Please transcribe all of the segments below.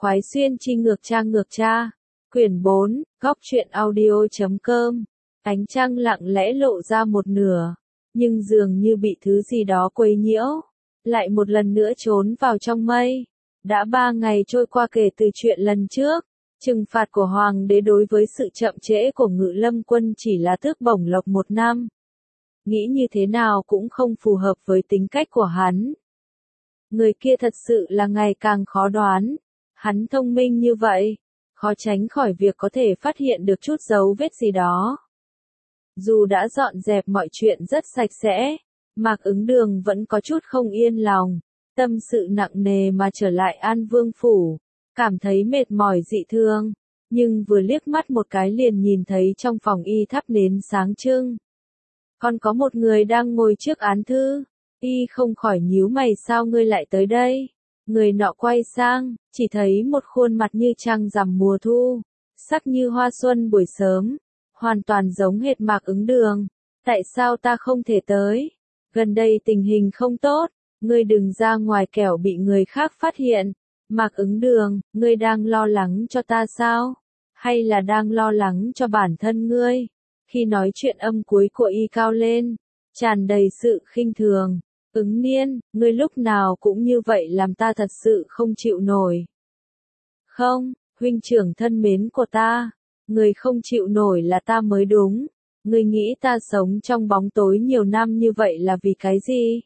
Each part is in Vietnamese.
khoái xuyên chi ngược cha. Quyển 4, góc truyện audio.com. Ánh trăng lặng lẽ lộ ra một nửa, nhưng dường như bị thứ gì đó quấy nhiễu, lại một lần nữa trốn vào trong mây. Đã 3 ngày trôi qua kể từ chuyện lần trước, trừng phạt của Hoàng đế đối với sự chậm trễ của Ngự Lâm Quân chỉ là tước bổng lộc 1 năm. Nghĩ như thế nào cũng không phù hợp với tính cách của hắn. Người kia thật sự là ngày càng khó đoán. Hắn thông minh như vậy, khó tránh khỏi việc có thể phát hiện được chút dấu vết gì đó. Dù đã dọn dẹp mọi chuyện rất sạch sẽ, Mạc Ứng Đường vẫn có chút không yên lòng, tâm sự nặng nề mà trở lại An Vương Phủ, cảm thấy mệt mỏi dị thường, nhưng vừa liếc mắt một cái liền nhìn thấy trong phòng y thắp nến sáng trưng. Còn có một người đang ngồi trước án thư, y không khỏi nhíu mày, sao ngươi lại tới đây? Người nọ quay sang, chỉ thấy một khuôn mặt như trăng rằm mùa thu, sắc như hoa xuân buổi sớm, hoàn toàn giống hệt Mạc Ứng Đường. Tại sao ta không thể tới? Gần đây tình hình không tốt, ngươi đừng ra ngoài kẻo bị người khác phát hiện. Mạc Ứng Đường, ngươi đang lo lắng cho ta sao? Hay là đang lo lắng cho bản thân ngươi? Khi nói chuyện âm cuối của y cao lên, tràn đầy sự khinh thường. Ứng Niên, ngươi lúc nào cũng như vậy làm ta thật sự không chịu nổi. Không, huynh trưởng thân mến của ta, ngươi không chịu nổi là ta mới đúng. Ngươi nghĩ ta sống trong bóng tối nhiều năm như vậy là vì cái gì?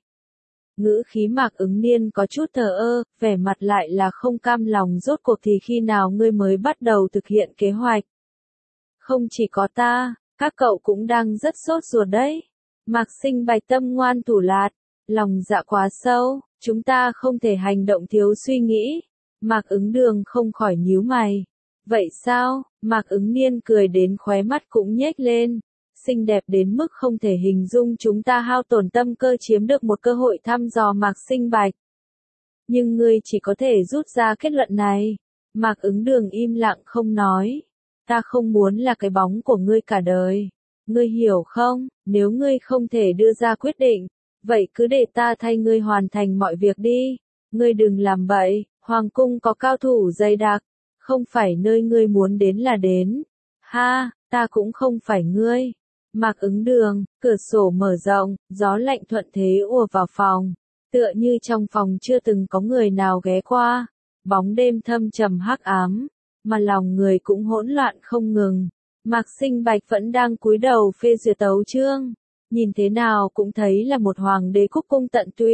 Ngữ khí Mạc Ứng Niên có chút thờ ơ, vẻ mặt lại là không cam lòng, rốt cuộc thì khi nào ngươi mới bắt đầu thực hiện kế hoạch? Không chỉ có ta, các cậu cũng đang rất sốt ruột đấy. Mạc Sinh Bạch tâm ngoan thủ lạt, lòng dạ quá sâu, chúng ta không thể hành động thiếu suy nghĩ. Mạc Ứng Đường không khỏi nhíu mày. Vậy sao? Mạc Ứng Niên cười đến khóe mắt cũng nhếch lên. Xinh đẹp đến mức không thể hình dung, chúng ta hao tổn tâm cơ chiếm được một cơ hội thăm dò Mạc Sinh Bạch. Nhưng ngươi chỉ có thể rút ra kết luận này. Mạc Ứng Đường im lặng không nói. Ta không muốn là cái bóng của ngươi cả đời. Ngươi hiểu không? Nếu ngươi không thể đưa ra quyết định, vậy cứ để ta thay ngươi hoàn thành mọi việc đi. Ngươi đừng làm bậy, Hoàng cung có cao thủ dày đặc, không phải nơi ngươi muốn đến là đến. Ha, ta cũng không phải ngươi. Mạc Ứng Đường, cửa sổ mở rộng, gió lạnh thuận thế ùa vào phòng, tựa như trong phòng chưa từng có người nào ghé qua. Bóng đêm thâm trầm hắc ám, mà lòng người cũng hỗn loạn không ngừng. Mạc Sinh Bạch vẫn đang cúi đầu phê duyệt tấu chương, nhìn thế nào cũng thấy là một hoàng đế cúc cung tận tụy.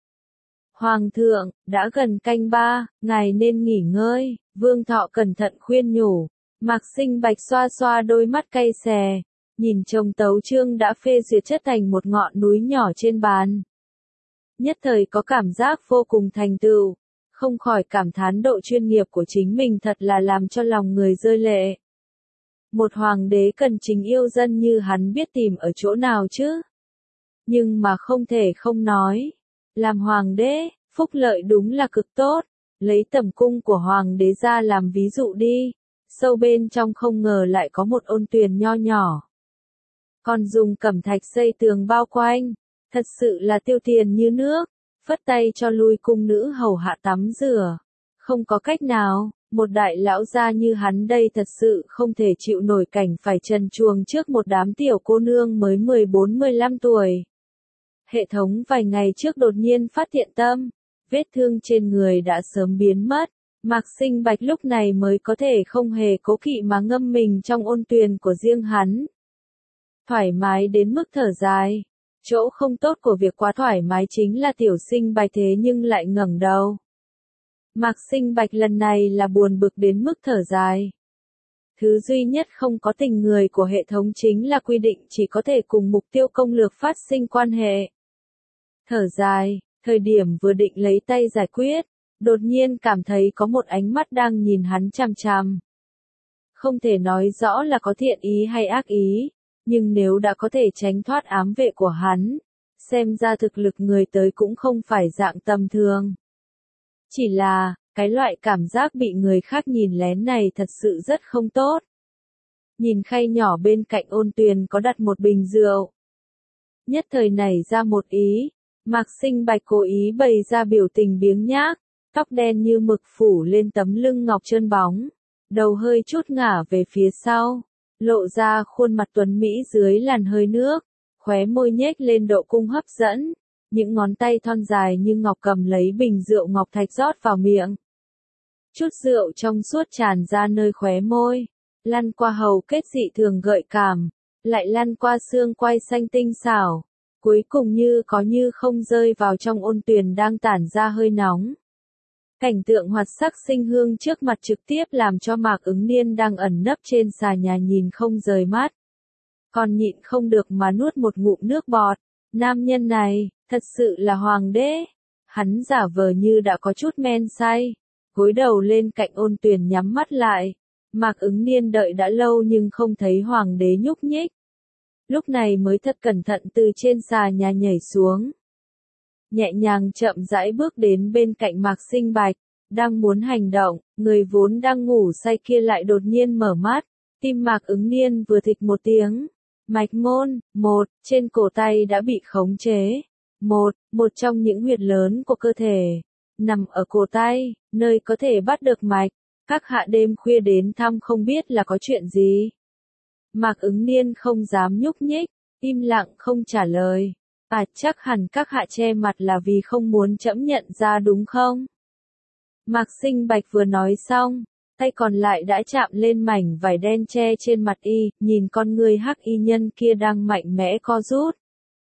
Hoàng thượng, đã gần canh 3, ngài nên nghỉ ngơi. Vương Thọ cẩn thận khuyên nhủ. Mạc Sinh Bạch xoa xoa đôi mắt cay xè, nhìn chồng tấu chương đã phê duyệt chất thành một ngọn núi nhỏ trên bàn. Nhất thời có cảm giác vô cùng thành tựu, không khỏi cảm thán độ chuyên nghiệp của chính mình thật là làm cho lòng người rơi lệ. Một hoàng đế cần情yêu dân như hắn biết tìm ở chỗ nào chứ? Nhưng mà không thể không nói, làm hoàng đế, phúc lợi đúng là cực tốt. Lấy tầm cung của hoàng đế ra làm ví dụ đi, sâu bên trong không ngờ lại có một ôn tuyền nho nhỏ. Còn dùng cẩm thạch xây tường bao quanh, thật sự là tiêu tiền như nước, phất tay cho lui cung nữ hầu hạ tắm rửa. Không có cách nào, một đại lão gia như hắn đây thật sự không thể chịu nổi cảnh phải trần truồng trước một đám tiểu cô nương mới 14-15 tuổi. Hệ thống vài ngày trước đột nhiên phát hiện tâm, vết thương trên người đã sớm biến mất. Mạc Sinh Bạch lúc này mới có thể không hề cố kỵ mà ngâm mình trong ôn tuyền của riêng hắn. Thoải mái đến mức thở dài. Chỗ không tốt của việc quá thoải mái chính là Tiểu Sinh Bạch thế nhưng lại ngẩng đầu. Mạc Sinh Bạch lần này là buồn bực đến mức thở dài. Thứ duy nhất không có tình người của hệ thống chính là quy định chỉ có thể cùng mục tiêu công lược phát sinh quan hệ. Thở dài, thời điểm vừa định lấy tay giải quyết, đột nhiên cảm thấy có một ánh mắt đang nhìn hắn chằm chằm. Không thể nói rõ là có thiện ý hay ác ý, nhưng nếu đã có thể tránh thoát ám vệ của hắn, xem ra thực lực người tới cũng không phải dạng tầm thường. Chỉ là, cái loại cảm giác bị người khác nhìn lén này thật sự rất không tốt. Nhìn khay nhỏ bên cạnh ôn tuyền có đặt một bình rượu. Nhất thời nảy ra một ý, Mạc Sinh Bạch cố ý bày ra biểu tình biếng nhác, tóc đen như mực phủ lên tấm lưng ngọc trơn bóng, đầu hơi chút ngả về phía sau, lộ ra khuôn mặt tuấn mỹ dưới làn hơi nước, khóe môi nhếch lên độ cung hấp dẫn, những ngón tay thon dài như ngọc cầm lấy bình rượu ngọc thạch rót vào miệng. Chút rượu trong suốt tràn ra nơi khóe môi, lăn qua hầu kết dị thường gợi cảm, lại lăn qua xương quai xanh tinh xảo, cuối cùng như có như không rơi vào trong ôn tuyền đang tản ra hơi nóng. Cảnh tượng hoạt sắc sinh hương trước mặt trực tiếp làm cho Mạc Ứng Niên đang ẩn nấp trên xà nhà nhìn không rời mắt. Còn nhịn không được mà nuốt một ngụm nước bọt, nam nhân này, thật sự là hoàng đế. Hắn giả vờ như đã có chút men say, gối đầu lên cạnh ôn tuyền nhắm mắt lại. Mạc Ứng Niên đợi đã lâu nhưng không thấy hoàng đế nhúc nhích. Lúc này mới thật cẩn thận từ trên xà nhà nhảy xuống. Nhẹ nhàng chậm rãi bước đến bên cạnh Mạc Sinh Bạch, đang muốn hành động, người vốn đang ngủ say kia lại đột nhiên mở mắt, tim Mạc Ứng Niên vừa thịch một tiếng. Mạch môn, trên cổ tay đã bị khống chế. Một trong những huyệt lớn của cơ thể, nằm ở cổ tay, nơi có thể bắt được mạch. Các hạ đêm khuya đến thăm không biết là có chuyện gì. Mạc Ứng Niên không dám nhúc nhích, im lặng không trả lời. Chắc hẳn các hạ che mặt là vì không muốn trẫm nhận ra đúng không? Mạc Sinh Bạch vừa nói xong, tay còn lại đã chạm lên mảnh vải đen che trên mặt y, nhìn con người hắc y nhân kia đang mạnh mẽ co rút.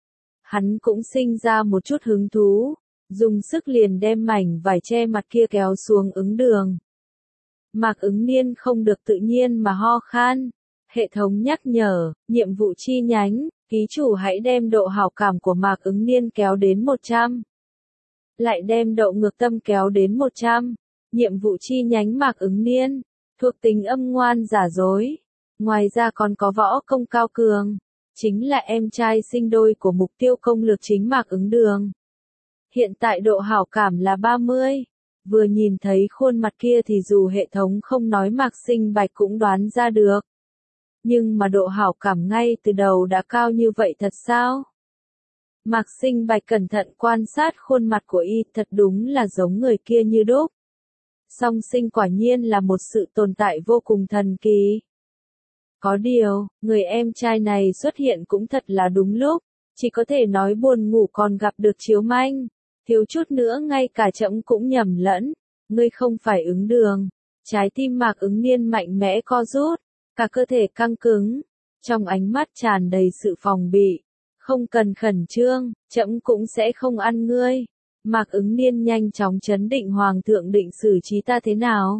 Hắn cũng sinh ra một chút hứng thú, dùng sức liền đem mảnh vải che mặt kia kéo xuống ứng đường. Mạc Ứng Niên không được tự nhiên mà ho khan. Hệ thống nhắc nhở, nhiệm vụ chi nhánh, ký chủ hãy đem độ hảo cảm của Mạc Ứng Niên kéo đến 100. Lại đem độ ngược tâm kéo đến 100. Nhiệm vụ chi nhánh Mạc Ứng Niên, thuộc tính âm ngoan giả dối. Ngoài ra còn có võ công cao cường, chính là em trai sinh đôi của mục tiêu công lược chính Mạc Ứng Đường. Hiện tại độ hảo cảm là 30. Vừa nhìn thấy khuôn mặt kia thì dù hệ thống không nói Mạc Sinh Bạch cũng đoán ra được. Nhưng mà độ hảo cảm ngay từ đầu đã cao như vậy thật sao? Mạc Sinh Bạch cẩn thận quan sát khuôn mặt của y, thật đúng là giống người kia như đúc. Song sinh quả nhiên là một sự tồn tại vô cùng thần kỳ. Có điều, người em trai này xuất hiện cũng thật là đúng lúc, chỉ có thể nói buồn ngủ còn gặp được chiếu manh. Thiếu chút nữa ngay cả trẫm cũng nhầm lẫn, ngươi không phải Ứng Đường. Trái tim Mạc Ứng Niên mạnh mẽ co rút, cả cơ thể căng cứng, trong ánh mắt tràn đầy sự phòng bị. Không cần khẩn trương, trẫm cũng sẽ không ăn ngươi. Mạc Ứng Niên nhanh chóng trấn định, hoàng thượng định xử trí ta thế nào?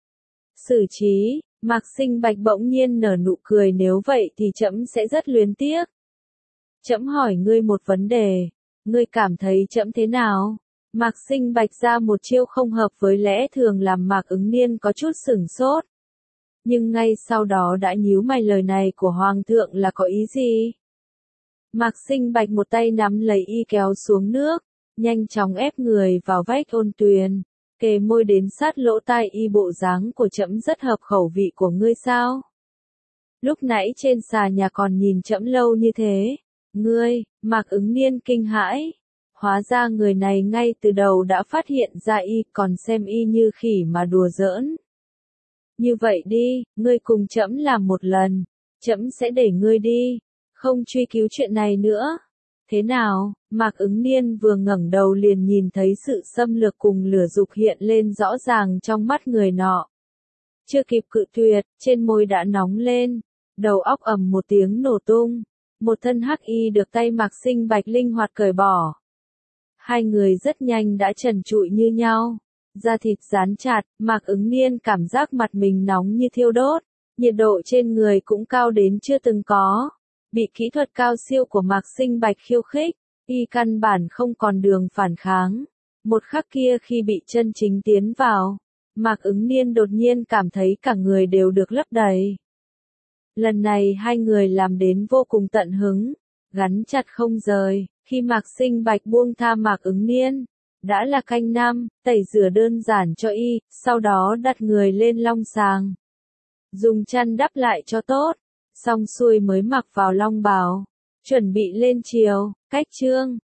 Xử trí? Mạc Sinh Bạch bỗng nhiên nở nụ cười, nếu vậy thì trẫm sẽ rất luyến tiếc. Trẫm hỏi ngươi một vấn đề, ngươi cảm thấy trẫm thế nào? Mạc Sinh Bạch ra một chiêu không hợp với lẽ thường làm Mạc Ứng Niên có chút sửng sốt. Nhưng ngay sau đó đã nhíu mày, lời này của hoàng thượng là có ý gì? Mạc Sinh Bạch một tay nắm lấy y kéo xuống nước, nhanh chóng ép người vào vách ôn tuyền, kề môi đến sát lỗ tai y, bộ dáng của trẫm rất hợp khẩu vị của ngươi sao? Lúc nãy trên xà nhà còn nhìn trẫm lâu như thế. Ngươi, Mạc Ứng Niên kinh hãi. Hóa ra người này ngay từ đầu đã phát hiện ra y, còn xem y như khỉ mà đùa giỡn. Như vậy đi, ngươi cùng trẫm làm một lần, trẫm sẽ để ngươi đi, không truy cứu chuyện này nữa. Thế nào? Mạc Ứng Niên vừa ngẩng đầu liền nhìn thấy sự xâm lược cùng lửa dục hiện lên rõ ràng trong mắt người nọ. Chưa kịp cự tuyệt, trên môi đã nóng lên, đầu óc ầm một tiếng nổ tung. Một thân hắc y được tay Mạc Sinh Bạch linh hoạt cởi bỏ. Hai người rất nhanh đã trần trụi như nhau, da thịt dán chặt. Mạc Ứng Niên cảm giác mặt mình nóng như thiêu đốt, nhiệt độ trên người cũng cao đến chưa từng có. Bị kỹ thuật cao siêu của Mạc Sinh Bạch khiêu khích, y căn bản không còn đường phản kháng. Một khắc kia khi bị chân chính tiến vào, Mạc Ứng Niên đột nhiên cảm thấy cả người đều được lấp đầy. Lần này hai người làm đến vô cùng tận hứng, gắn chặt không rời. Khi Mạc Sinh Bạch buông tha Mạc Ứng Niên, đã là canh năm, tẩy rửa đơn giản cho y, sau đó đặt người lên long sàng. Dùng chăn đắp lại cho tốt, xong xuôi mới mặc vào long bào, chuẩn bị lên triều. Cách chương